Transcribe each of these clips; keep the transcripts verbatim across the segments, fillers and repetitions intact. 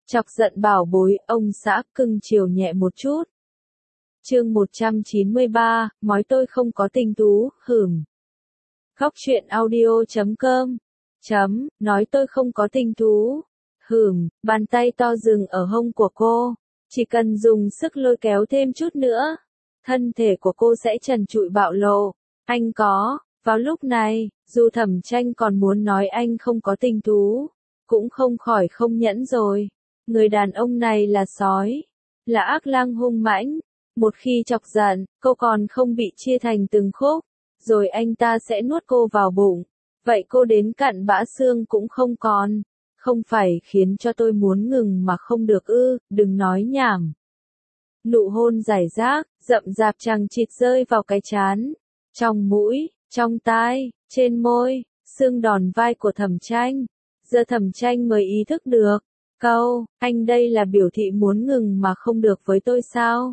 Chọc giận bảo bối, ông xã cưng chiều nhẹ một chút. Chương một trăm chín mươi ba, mói tôi không có tình tú, hửm. Khóc chuyện audio chấm com. Chấm, nói tôi không có tình tú. Hửm, bàn tay to dừng ở hông của cô. Chỉ cần dùng sức lôi kéo thêm chút nữa. Thân thể của cô sẽ trần trụi bạo lộ. Anh có, vào lúc này, dù Thẩm Tranh còn muốn nói anh không có tình tú, cũng không khỏi không nhẫn rồi. Người đàn ông này là sói, là ác lang hung mãnh. Một khi chọc giận, cô còn không bị chia thành từng khúc, rồi anh ta sẽ nuốt cô vào bụng. Vậy cô đến cặn bã xương cũng không còn. Không phải khiến cho tôi muốn ngừng mà không được ư, đừng nói nhảm. Nụ hôn rải rác, rậm rạp chằng chịt rơi vào cái trán, trong mũi, trong tai, trên môi, xương đòn vai của Thẩm Tranh. Giờ Thẩm Tranh mới ý thức được. Câu, anh đây là biểu thị muốn ngừng mà không được với tôi sao?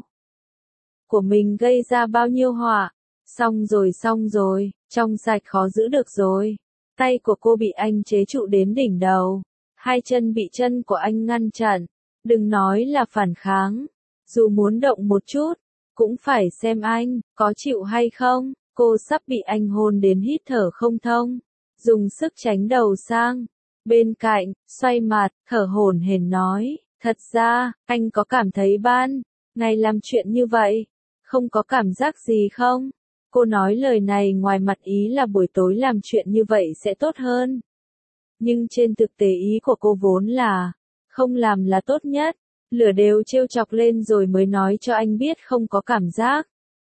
Của mình gây ra bao nhiêu họa? Xong rồi xong rồi, trong sạch khó giữ được rồi. Tay của cô bị anh chế trụ đến đỉnh đầu. Hai chân bị chân của anh ngăn chặn. Đừng nói là phản kháng. Dù muốn động một chút, cũng phải xem anh, có chịu hay không. Cô sắp bị anh hôn đến hít thở không thông. Dùng sức tránh đầu sang. Bên cạnh, xoay mặt, thở hổn hển nói, thật ra, anh có cảm thấy ban, ngày làm chuyện như vậy, không có cảm giác gì không? Cô nói lời này ngoài mặt ý là buổi tối làm chuyện như vậy sẽ tốt hơn. Nhưng trên thực tế ý của cô vốn là, không làm là tốt nhất, lửa đều trêu chọc lên rồi mới nói cho anh biết không có cảm giác.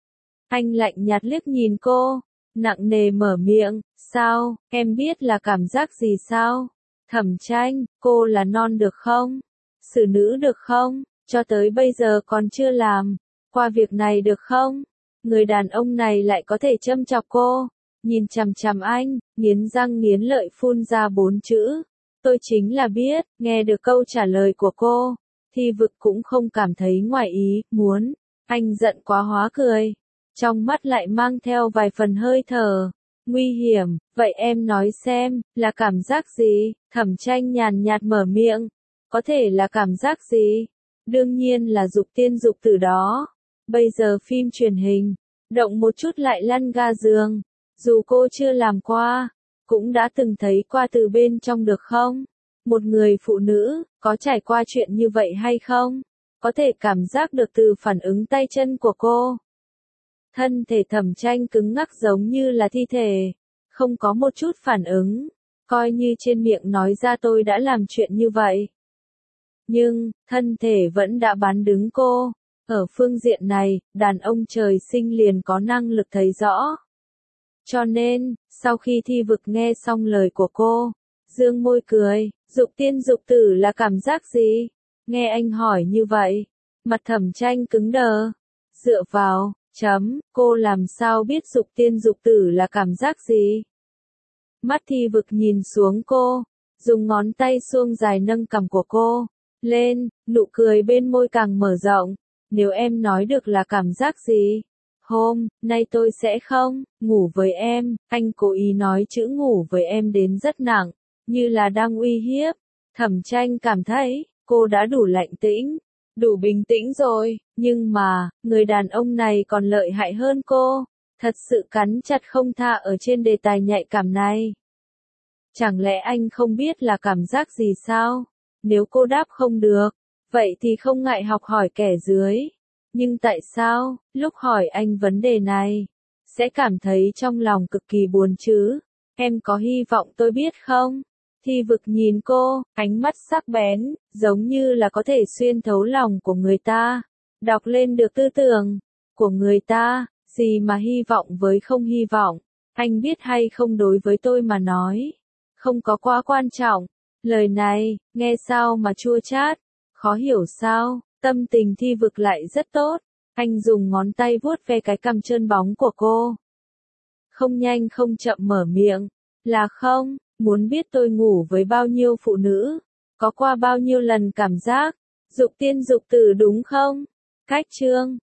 Anh lạnh nhạt liếc nhìn cô, nặng nề mở miệng, sao, em biết là cảm giác gì sao? Thẩm Tranh, cô là non được không? Xử nữ được không? Cho tới bây giờ còn chưa làm. Qua việc này được không? Người đàn ông này lại có thể châm chọc cô. Nhìn chằm chằm anh, nghiến răng nghiến lợi phun ra bốn chữ. Tôi chính là biết, nghe được câu trả lời của cô. Thi Vực cũng không cảm thấy ngoài ý, muốn. Anh giận quá hóa cười. Trong mắt lại mang theo vài phần hơi thở. Nguy hiểm, vậy em nói xem, là cảm giác gì? Thẩm Tranh nhàn nhạt mở miệng. Có thể là cảm giác gì? Đương nhiên là dục tiên dục tử đó. Bây giờ phim truyền hình, động một chút lại lăn ga giường. Dù cô chưa làm qua, cũng đã từng thấy qua từ bên trong được không? Một người phụ nữ, có trải qua chuyện như vậy hay không? Có thể cảm giác được từ phản ứng tay chân của cô. Thân thể Thẩm Tranh cứng ngắc giống như là thi thể, không có một chút phản ứng, coi như trên miệng nói ra tôi đã làm chuyện như vậy. Nhưng, thân thể vẫn đã bán đứng cô. Ở phương diện này, đàn ông trời sinh liền có năng lực thấy rõ. Cho nên, sau khi Thi Vực nghe xong lời của cô, dương môi cười, dục tiên dục tử là cảm giác gì? Nghe anh hỏi như vậy, mặt Thẩm Tranh cứng đờ. Dựa vào, chấm, cô làm sao biết dục tiên dục tử là cảm giác gì? Mắt Thi Vực nhìn xuống cô, dùng ngón tay suông dài nâng cằm của cô lên, nụ cười bên môi càng mở rộng. Nếu em nói được là cảm giác gì? Hôm nay tôi sẽ không ngủ với em. Anh cố ý nói chữ ngủ với em đến rất nặng, như là đang uy hiếp. Thẩm Tranh cảm thấy cô đã đủ lạnh tĩnh, đủ bình tĩnh rồi, nhưng mà, người đàn ông này còn lợi hại hơn cô, thật sự cắn chặt không tha ở trên đề tài nhạy cảm này. Chẳng lẽ anh không biết là cảm giác gì sao? Nếu cô đáp không được, vậy thì không ngại học hỏi kẻ dưới. Nhưng tại sao, lúc hỏi anh vấn đề này, sẽ cảm thấy trong lòng cực kỳ buồn chứ? Em có hy vọng tôi biết không? Thi Vực nhìn cô, ánh mắt sắc bén, giống như là có thể xuyên thấu lòng của người ta, đọc lên được tư tưởng của người ta, gì mà hy vọng với không hy vọng, anh biết hay không đối với tôi mà nói, không có quá quan trọng. Lời này, nghe sao mà chua chát, khó hiểu sao? Tâm tình Thi Vực lại rất tốt, anh dùng ngón tay vuốt ve cái cằm trơn bóng của cô. Không nhanh không chậm mở miệng, là không, muốn biết tôi ngủ với bao nhiêu phụ nữ, có qua bao nhiêu lần cảm giác, dục tiên dục tử đúng không? Cách chương